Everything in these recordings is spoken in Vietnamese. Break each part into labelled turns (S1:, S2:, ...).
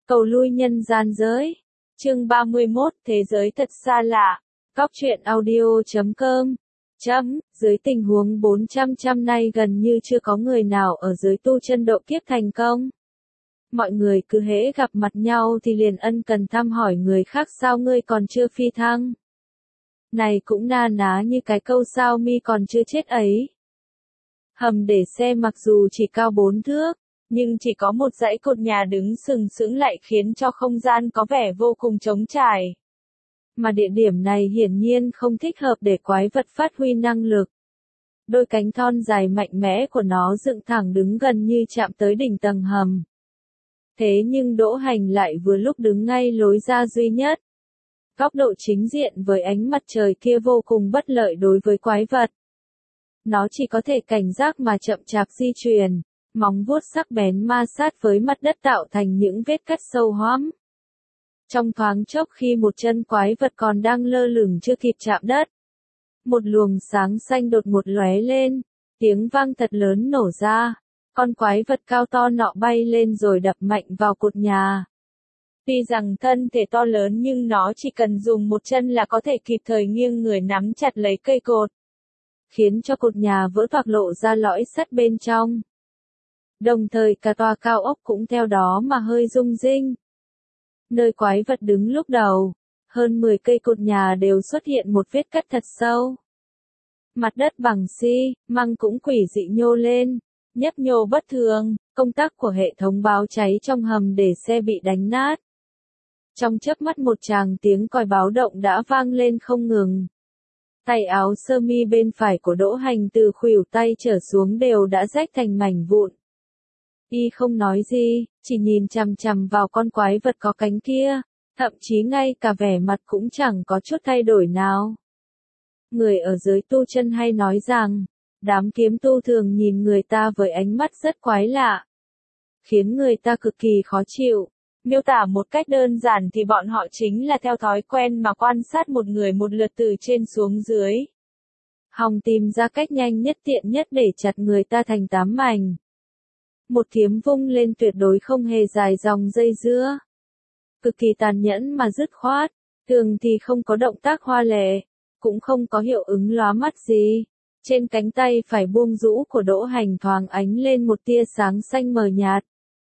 S1: Cầu lui nhân gian giới. Chương 31, Thế giới thật xa lạ. Góc truyện audio.com. Dưới tình huống 400 nay gần như chưa có người nào ở giới tu chân độ kiếp thành công. Mọi người cứ hễ gặp mặt nhau thì liền ân cần thăm hỏi người khác, sao ngươi còn chưa phi thăng. Này cũng na ná như cái câu sao mi còn chưa chết ấy. Hầm để xe mặc dù chỉ cao 4 thước, nhưng chỉ có một dãy cột nhà đứng sừng sững lại khiến cho không gian có vẻ vô cùng trống trải. Mà địa điểm này hiển nhiên không thích hợp để quái vật phát huy năng lực. Đôi cánh thon dài mạnh mẽ của nó dựng thẳng đứng gần như chạm tới đỉnh tầng hầm. Thế nhưng Đỗ Hành lại vừa lúc đứng ngay lối ra duy nhất. Góc độ chính diện với ánh mặt trời kia vô cùng bất lợi đối với quái vật. Nó chỉ có thể cảnh giác mà chậm chạp di chuyển, móng vuốt sắc bén ma sát với mặt đất tạo thành những vết cắt sâu hoắm. Trong thoáng chốc khi một chân quái vật còn đang lơ lửng chưa kịp chạm đất, một luồng sáng xanh đột ngột lóe lên, tiếng vang thật lớn nổ ra, con quái vật cao to nọ bay lên rồi đập mạnh vào cột nhà. Tuy rằng thân thể to lớn nhưng nó chỉ cần dùng một chân là có thể kịp thời nghiêng người nắm chặt lấy cây cột, khiến cho cột nhà vỡ toạc lộ ra lõi sắt bên trong. Đồng thời cả tòa cao ốc cũng theo đó mà hơi rung rinh. Nơi quái vật đứng lúc đầu, hơn 10 cây cột nhà đều xuất hiện một vết cắt thật sâu. Mặt đất bằng xi măng cũng quỷ dị nhô lên, nhấp nhô bất thường, công tắc của hệ thống báo cháy trong hầm để xe bị đánh nát. Trong chớp mắt một tràng tiếng còi báo động đã vang lên không ngừng. Tay áo sơ mi bên phải của Đỗ Hành từ khuỷu tay trở xuống đều đã rách thành mảnh vụn. Y không nói gì, chỉ nhìn chằm chằm vào con quái vật có cánh kia, thậm chí ngay cả vẻ mặt cũng chẳng có chút thay đổi nào. Người ở giới tu chân hay nói rằng, đám kiếm tu thường nhìn người ta với ánh mắt rất quái lạ, khiến người ta cực kỳ khó chịu. Miêu tả một cách đơn giản thì bọn họ chính là theo thói quen mà quan sát một người một lượt từ trên xuống dưới, hòng tìm ra cách nhanh nhất tiện nhất để chặt người ta thành 8 mảnh. Một kiếm vung lên tuyệt đối không hề dài dòng dây dưa. Cực kỳ tàn nhẫn mà dứt khoát, thường thì không có động tác hoa lệ, cũng không có hiệu ứng lóa mắt gì. Trên cánh tay phải buông rũ của Đỗ Hành thoáng ánh lên một tia sáng xanh mờ nhạt.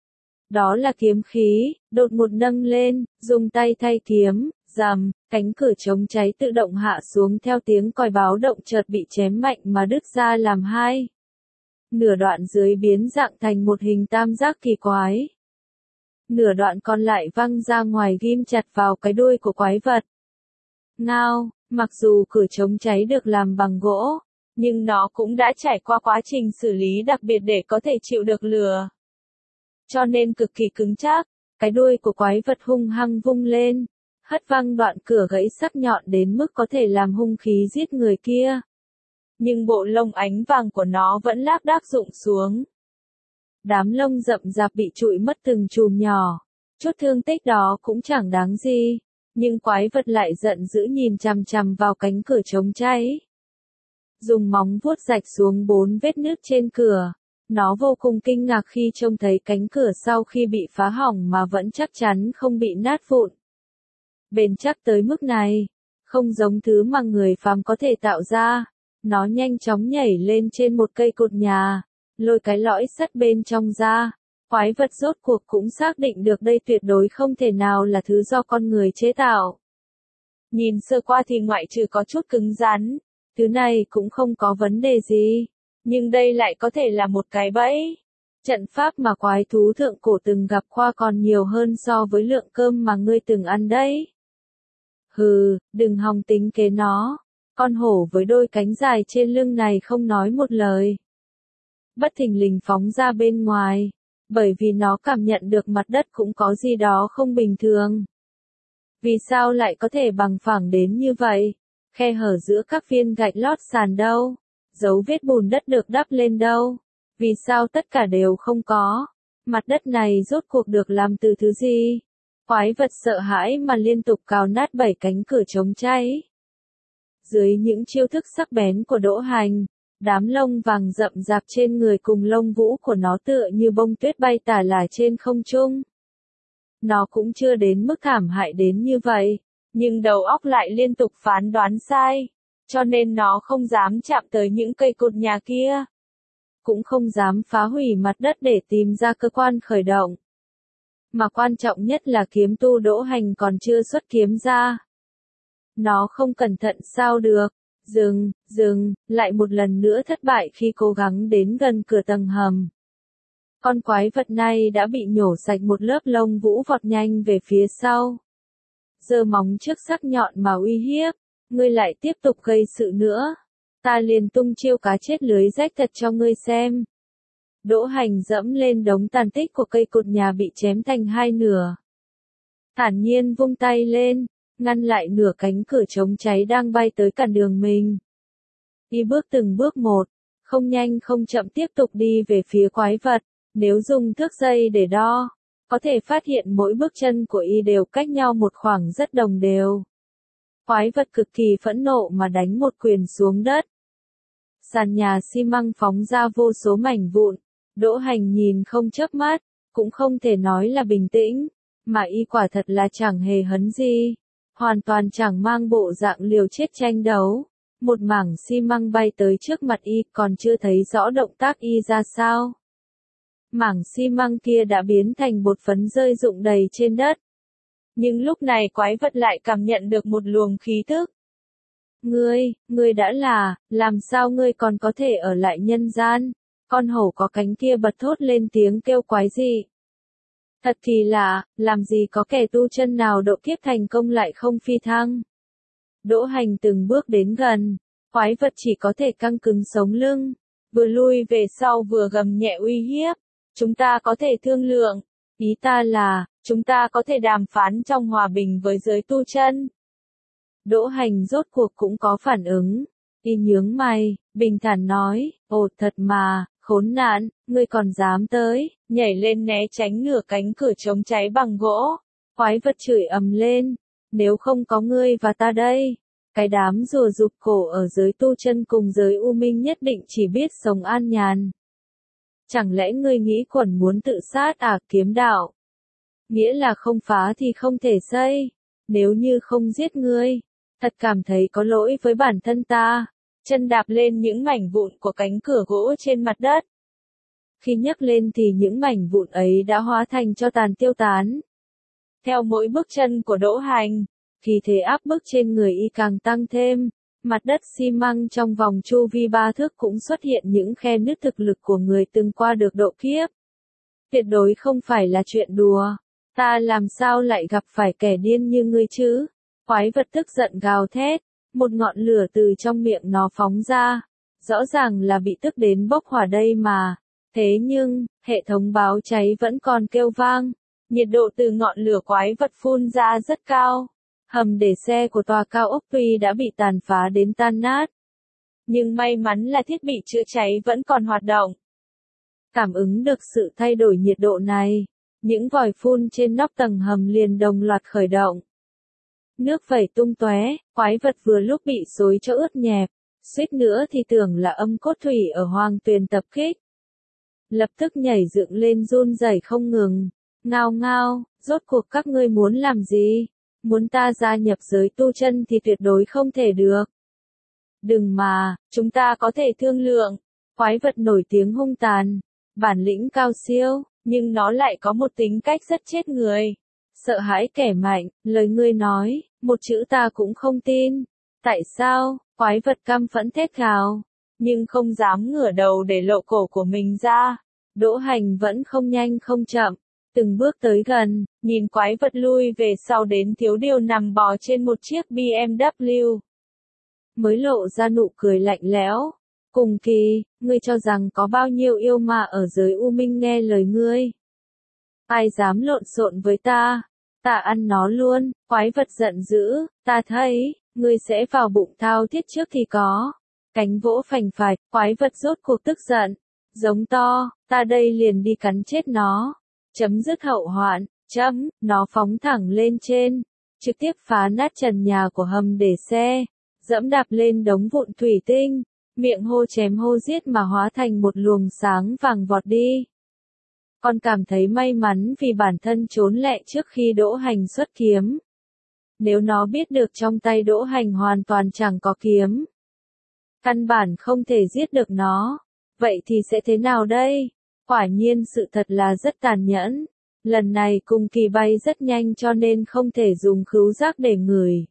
S1: Đó là kiếm khí, đột ngột nâng lên, dùng tay thay kiếm, rầm, cánh cửa chống cháy tự động hạ xuống theo tiếng còi báo động chợt bị chém mạnh mà đứt ra làm hai. Nửa đoạn dưới biến dạng thành một hình tam giác kỳ quái. Nửa đoạn còn lại văng ra ngoài ghim chặt vào cái đuôi của quái vật. Ngao, mặc dù cửa chống cháy được làm bằng gỗ, nhưng nó cũng đã trải qua quá trình xử lý đặc biệt để có thể chịu được lửa. Cho nên cực kỳ cứng chắc, cái đuôi của quái vật hung hăng vung lên, hất văng đoạn cửa gãy sắc nhọn đến mức có thể làm hung khí giết người kia. Nhưng bộ lông ánh vàng của nó vẫn lác đác rụng xuống. Đám lông rậm rạp bị trụi mất từng chùm nhỏ, chút thương tích đó cũng chẳng đáng gì, nhưng quái vật lại giận dữ nhìn chằm chằm vào cánh cửa chống cháy. Dùng móng vuốt rạch xuống 4 vết nứt trên cửa, nó vô cùng kinh ngạc khi trông thấy cánh cửa sau khi bị phá hỏng mà vẫn chắc chắn không bị nát vụn. Bền chắc tới mức này, không giống thứ mà người phàm có thể tạo ra. Nó nhanh chóng nhảy lên trên một cây cột nhà, lôi cái lõi sắt bên trong ra. Quái vật rốt cuộc cũng xác định được đây tuyệt đối không thể nào là thứ do con người chế tạo. Nhìn sơ qua thì ngoại trừ có chút cứng rắn, thứ này cũng không có vấn đề gì. Nhưng đây lại có thể là một cái bẫy. Trận pháp mà quái thú thượng cổ từng gặp qua còn nhiều hơn so với lượng cơm mà ngươi từng ăn đấy. Hừ, đừng hòng tính kế nó. Con hổ với đôi cánh dài trên lưng này không nói một lời. Bất thình lình phóng ra bên ngoài, bởi vì nó cảm nhận được mặt đất cũng có gì đó không bình thường. Vì sao lại có thể bằng phẳng đến như vậy? Khe hở giữa các viên gạch lót sàn đâu? Dấu vết bùn đất được đắp lên đâu? Vì sao tất cả đều không có? Mặt đất này rốt cuộc được làm từ thứ gì? Quái vật sợ hãi mà liên tục cào nát 7 cánh cửa chống cháy. Dưới những chiêu thức sắc bén của Đỗ Hành, đám lông vàng rậm rạp trên người cùng lông vũ của nó tựa như bông tuyết bay tả lả trên không trung. Nó cũng chưa đến mức thảm hại đến như vậy, nhưng đầu óc lại liên tục phán đoán sai, cho nên nó không dám chạm tới những cây cột nhà kia, cũng không dám phá hủy mặt đất để tìm ra cơ quan khởi động. Mà quan trọng nhất là kiếm tu Đỗ Hành còn chưa xuất kiếm ra. Nó không cẩn thận sao được, dừng, lại một lần nữa thất bại khi cố gắng đến gần cửa tầng hầm. Con quái vật này đã bị nhổ sạch một lớp lông vũ, vọt nhanh về phía sau. Giơ móng trước sắc nhọn mà uy hiếp, ngươi lại tiếp tục gây sự nữa, ta liền tung chiêu cá chết lưới rách thật cho ngươi xem. Đỗ Hành dẫm lên đống tàn tích của cây cột nhà bị chém thành hai nửa. Thản nhiên vung tay lên, ngăn lại nửa cánh cửa chống cháy đang bay tới cản đường mình. Đi bước từng bước một, không nhanh không chậm tiếp tục đi về phía quái vật. Nếu dùng thước dây để đo, có thể phát hiện mỗi bước chân của y đều cách nhau một khoảng rất đồng đều. Quái vật cực kỳ phẫn nộ mà đánh một quyền xuống đất. Sàn nhà xi măng phóng ra vô số mảnh vụn. Đỗ Hành nhìn không chớp mắt, cũng không thể nói là bình tĩnh, mà y quả thật là chẳng hề hấn gì, hoàn toàn chẳng mang bộ dạng liều chết tranh đấu. Một mảng xi măng bay tới trước mặt y, còn chưa thấy rõ động tác y ra sao. Mảng xi măng kia đã biến thành bột phấn rơi rụng đầy trên đất. Nhưng lúc này quái vật lại cảm nhận được một luồng khí thức. Ngươi đã làm sao ngươi còn có thể ở lại nhân gian? Con hổ có cánh kia bật thốt lên tiếng kêu quái dị. Thật kỳ lạ, làm gì có kẻ tu chân nào độ kiếp thành công lại không phi thăng. Đỗ Hành từng bước đến gần, quái vật chỉ có thể căng cứng sống lưng, vừa lui về sau vừa gầm nhẹ uy hiếp. Chúng ta có thể thương lượng, ý ta là, chúng ta có thể đàm phán trong hòa bình với giới tu chân. Đỗ Hành rốt cuộc cũng có phản ứng, y nhướng mày, bình thản nói, ồ thật mà, khốn nạn, ngươi còn dám tới, nhảy lên né tránh nửa cánh cửa chống cháy bằng gỗ. Quái vật chửi ầm lên, nếu không có ngươi và ta đây, cái đám rùa rụt cổ ở giới tu chân cùng giới u minh nhất định chỉ biết sống an nhàn. Chẳng lẽ ngươi nghĩ quẩn muốn tự sát à, kiếm đạo? Nghĩa là không phá thì không thể xây. Nếu như không giết ngươi, thật cảm thấy có lỗi với bản thân ta. Chân đạp lên những mảnh vụn của cánh cửa gỗ trên mặt đất. Khi nhấc lên thì những mảnh vụn ấy đã hóa thành tro tàn tiêu tán. Theo mỗi bước chân của Đỗ Hành, khí thế áp bức trên người y càng tăng thêm. Mặt đất xi măng trong vòng chu vi 3 thước cũng xuất hiện những khe nứt, thực lực của người từng qua được độ kiếp. Tuyệt đối không phải là chuyện đùa. Ta làm sao lại gặp phải kẻ điên như ngươi chứ? Quái vật tức giận gào thét, một ngọn lửa từ trong miệng nó phóng ra. Rõ ràng là bị tức đến bốc hỏa đây mà. Thế nhưng, hệ thống báo cháy vẫn còn kêu vang. Nhiệt độ từ ngọn lửa quái vật phun ra rất cao. Hầm để xe của tòa cao ốc tuy đã bị tàn phá đến tan nát, nhưng may mắn là thiết bị chữa cháy vẫn còn hoạt động. Cảm ứng được sự thay đổi nhiệt độ này, những vòi phun trên nóc tầng hầm liền đồng loạt khởi động. Nước vẩy tung tóe, quái vật vừa lúc bị xối cho ướt nhẹp, suýt nữa thì tưởng là âm cốt thủy ở Hoàng Tuyền tập kích. Lập tức nhảy dựng lên run rẩy không ngừng, ngao ngao, rốt cuộc các ngươi muốn làm gì? Muốn ta gia nhập giới tu chân thì tuyệt đối không thể được. Đừng mà, chúng ta có thể thương lượng. Quái vật nổi tiếng hung tàn, bản lĩnh cao siêu, nhưng nó lại có một tính cách rất chết người. Sợ hãi kẻ mạnh, lời ngươi nói, một chữ ta cũng không tin. Tại sao? Quái vật căm phẫn thét gào, nhưng không dám ngửa đầu để lộ cổ của mình ra. Đỗ Hành vẫn không nhanh không chậm. Từng bước tới gần, nhìn quái vật lui về sau đến thiếu điều nằm bò trên một chiếc BMW. Mới lộ ra nụ cười lạnh lẽo. Cùng kỳ, ngươi cho rằng có bao nhiêu yêu ma ở giới u minh nghe lời ngươi. Ai dám lộn xộn với ta? Ta ăn nó luôn, quái vật giận dữ, ta thấy, ngươi sẽ vào bụng thao thiết trước thì có. Cánh vỗ phành phạch, quái vật rốt cuộc tức giận. Giống to, ta đây liền đi cắn chết nó. Chấm dứt hậu hoạn, nó phóng thẳng lên trên, trực tiếp phá nát trần nhà của hầm để xe, dẫm đạp lên đống vụn thủy tinh, miệng hô chém hô giết mà hóa thành một luồng sáng vàng vọt đi. Con cảm thấy may mắn vì bản thân trốn lẹ trước khi Đỗ Hành xuất kiếm. Nếu nó biết được trong tay Đỗ Hành hoàn toàn chẳng có kiếm, căn bản không thể giết được nó, vậy thì sẽ thế nào đây? Quả nhiên sự thật là rất tàn nhẫn. Lần này Cung Kỳ bay rất nhanh cho nên không thể dùng khứu giác để ngửi,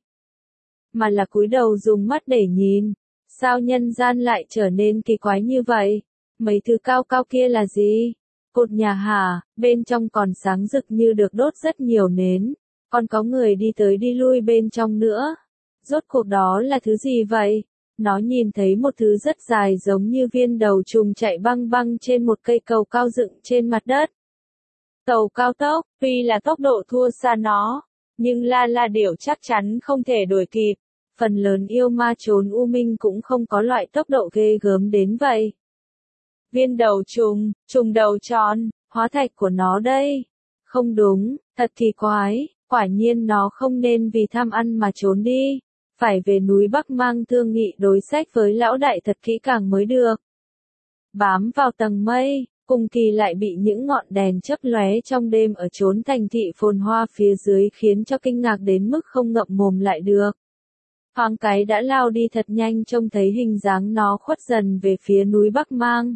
S1: mà là cúi đầu dùng mắt để nhìn. Sao nhân gian lại trở nên kỳ quái như vậy? Mấy thứ cao cao kia là gì? Cột nhà hả? Bên trong còn sáng rực như được đốt rất nhiều nến. Còn có người đi tới đi lui bên trong nữa. Rốt cuộc đó là thứ gì vậy? Nó nhìn thấy một thứ rất dài giống như viên đầu trùng chạy băng băng trên một cây cầu cao dựng trên mặt đất. Tàu cao tốc, tuy là tốc độ thua xa nó, nhưng La Điểu chắc chắn không thể đuổi kịp. Phần lớn yêu ma trốn u minh cũng không có loại tốc độ ghê gớm đến vậy. Viên đầu trùng, trùng đầu tròn, hóa thạch của nó đây. Không đúng, thật kỳ quái, quả nhiên nó không nên vì tham ăn mà trốn đi. Phải về núi Bắc Mang thương nghị đối sách với lão đại thật kỹ càng mới được. Bám vào tầng mây, Cung Kỳ lại bị những ngọn đèn chớp lóe trong đêm ở chốn thành thị phồn hoa phía dưới khiến cho kinh ngạc đến mức không ngậm mồm lại được. Thoáng cái đã lao đi thật nhanh trông thấy hình dáng nó khuất dần về phía núi Bắc Mang.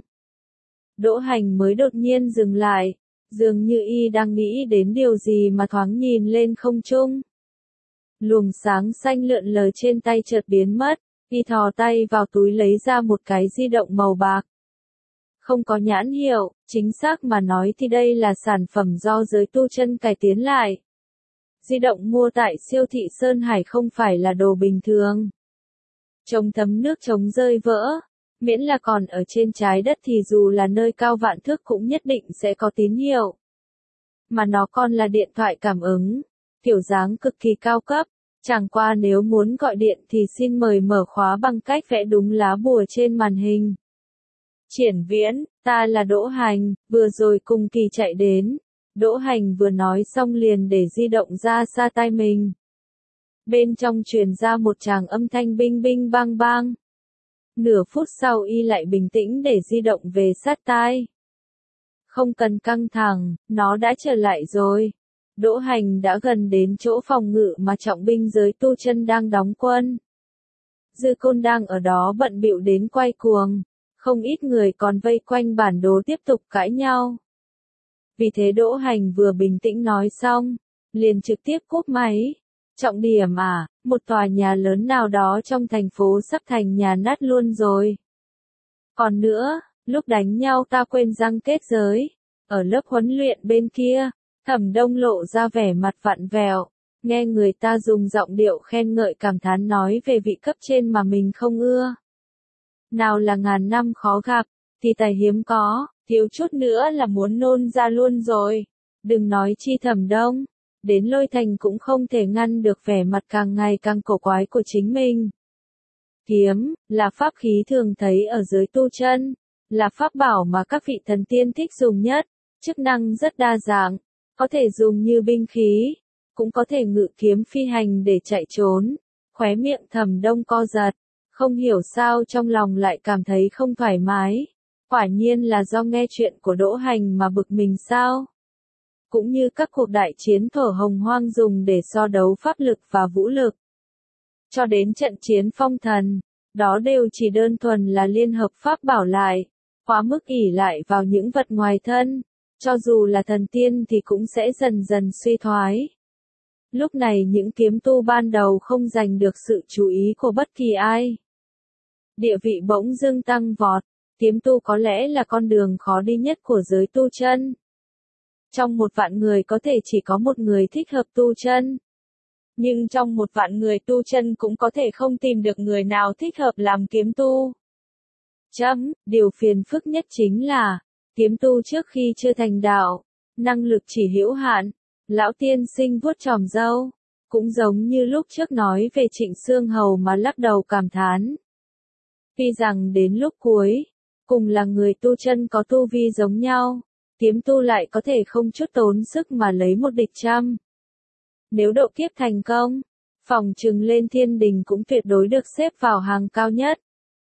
S1: Đỗ Hành mới đột nhiên dừng lại, dường như y đang nghĩ đến điều gì mà thoáng nhìn lên không trung. Luồng sáng xanh lượn lờ trên tay chợt biến mất, y thò tay vào túi lấy ra một cái di động màu bạc. Không có nhãn hiệu, chính xác mà nói thì đây là sản phẩm do giới tu chân cải tiến lại. Di động mua tại siêu thị Sơn Hải không phải là đồ bình thường. Chống thấm nước chống rơi vỡ, miễn là còn ở trên trái đất thì dù là nơi cao vạn thước cũng nhất định sẽ có tín hiệu. Mà nó còn là điện thoại cảm ứng, kiểu dáng cực kỳ cao cấp, chẳng qua nếu muốn gọi điện thì xin mời mở khóa bằng cách vẽ đúng lá bùa trên màn hình. Triển Viễn, ta là Đỗ Hành, vừa rồi Cung Kỳ chạy đến. Đỗ Hành vừa nói xong liền để di động ra xa tai mình. Bên trong truyền ra một tràng âm thanh binh binh bang bang. Nửa phút sau y lại bình tĩnh để di động về sát tai. Không cần căng thẳng, nó đã trở lại rồi. Đỗ Hành đã gần đến chỗ phòng ngự mà trọng binh giới tu chân đang đóng quân. Dư Côn đang ở đó bận bịu đến quay cuồng. Không ít người còn vây quanh bản đồ tiếp tục cãi nhau. Vì thế Đỗ Hành vừa bình tĩnh nói xong, liền trực tiếp cúp máy. Trọng điểm à, một tòa nhà lớn nào đó trong thành phố sắp thành nhà nát luôn rồi. Còn nữa, lúc đánh nhau ta quên răng kết giới. Ở lớp huấn luyện bên kia, Thẩm Đông lộ ra vẻ mặt vặn vẹo, nghe người ta dùng giọng điệu khen ngợi cảm thán nói về vị cấp trên mà mình không ưa. Nào là ngàn năm khó gặp, thì tài hiếm có, thiếu chút nữa là muốn nôn ra luôn rồi. Đừng nói chi Thẩm Đông, đến Lôi Thành cũng không thể ngăn được vẻ mặt càng ngày càng cổ quái của chính mình. Kiếm, là pháp khí thường thấy ở giới tu chân, là pháp bảo mà các vị thần tiên thích dùng nhất, chức năng rất đa dạng, có thể dùng như binh khí, cũng có thể ngự kiếm phi hành để chạy trốn. Khóe miệng Thẩm Đông co giật, không hiểu sao trong lòng lại cảm thấy không thoải mái. Quả nhiên là do nghe chuyện của Đỗ Hành mà bực mình sao? Cũng như các cuộc đại chiến thổ hồng hoang dùng để so đấu pháp lực và vũ lực. Cho đến trận chiến phong thần, đó đều chỉ đơn thuần là liên hợp pháp bảo lại, quá mức ỷ lại vào những vật ngoài thân, cho dù là thần tiên thì cũng sẽ dần dần suy thoái. Lúc này những kiếm tu ban đầu không giành được sự chú ý của bất kỳ ai. Địa vị bỗng dưng tăng vọt, kiếm tu có lẽ là con đường khó đi nhất của giới tu chân. Trong 1.000.000 người có thể chỉ có một người thích hợp tu chân. Nhưng trong 1.000.000 người tu chân cũng có thể không tìm được người nào thích hợp làm kiếm tu. Điều phiền phức nhất chính là, kiếm tu trước khi chưa thành đạo, năng lực chỉ hữu hạn. Lão tiên sinh vuốt chòm râu, cũng giống như lúc trước nói về Trịnh Xương Hầu mà lắc đầu cảm thán. Tuy rằng đến lúc cuối, cùng là người tu chân có tu vi giống nhau, kiếm tu lại có thể không chút tốn sức mà lấy một địch trăm. Nếu độ kiếp thành công, phỏng chừng lên thiên đình cũng tuyệt đối được xếp vào hàng cao nhất.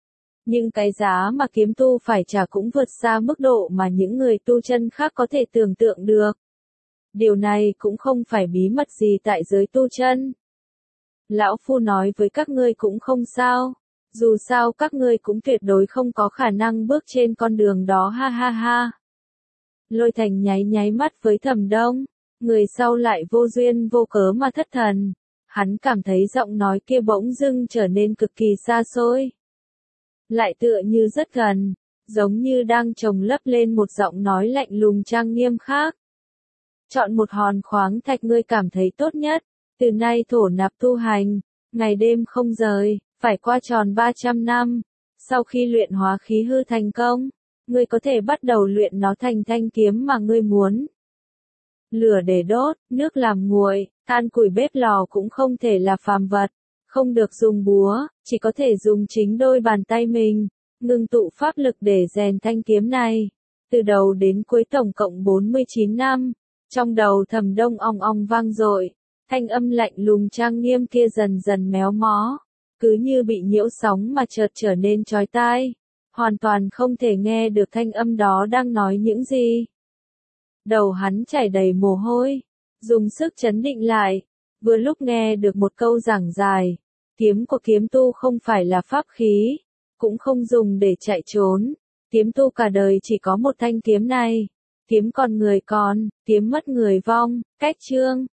S1: Nhưng cái giá mà kiếm tu phải trả cũng vượt xa mức độ mà những người tu chân khác có thể tưởng tượng được. Điều này cũng không phải bí mật gì tại giới tu chân. Lão Phu nói với các ngươi cũng không sao. Dù sao các ngươi cũng tuyệt đối không có khả năng bước trên con đường đó ha ha ha. Lôi Thành nháy nháy mắt với Thẩm Đông. Người sau lại vô duyên vô cớ mà thất thần. Hắn cảm thấy giọng nói kia bỗng dưng trở nên cực kỳ xa xôi. Lại tựa như rất gần, giống như đang chồng lấp lên một giọng nói lạnh lùng trang nghiêm khác. Chọn một hòn khoáng thạch ngươi cảm thấy tốt nhất, từ nay thổ nạp tu hành, ngày đêm không rời, phải qua tròn 300 năm. Sau khi luyện hóa khí hư thành công, ngươi có thể bắt đầu luyện nó thành thanh kiếm mà ngươi muốn. Lửa để đốt, nước làm nguội, than củi bếp lò cũng không thể là phàm vật, không được dùng búa, chỉ có thể dùng chính đôi bàn tay mình, ngưng tụ pháp lực để rèn thanh kiếm này. Từ đầu đến cuối tổng cộng 49 năm, trong đầu Thẩm Đông ong ong vang dội, thanh âm lạnh lùng trang nghiêm kia dần dần méo mó, cứ như bị nhiễu sóng mà chợt trở nên chói tai, hoàn toàn không thể nghe được thanh âm đó đang nói những gì. Đầu hắn chảy đầy mồ hôi, dùng sức trấn định lại, vừa lúc nghe được một câu giảng dài, kiếm của kiếm tu không phải là pháp khí, cũng không dùng để chạy trốn, kiếm tu cả đời chỉ có một thanh kiếm này, kiếm còn người còn, kiếm mất người vong, cách chương.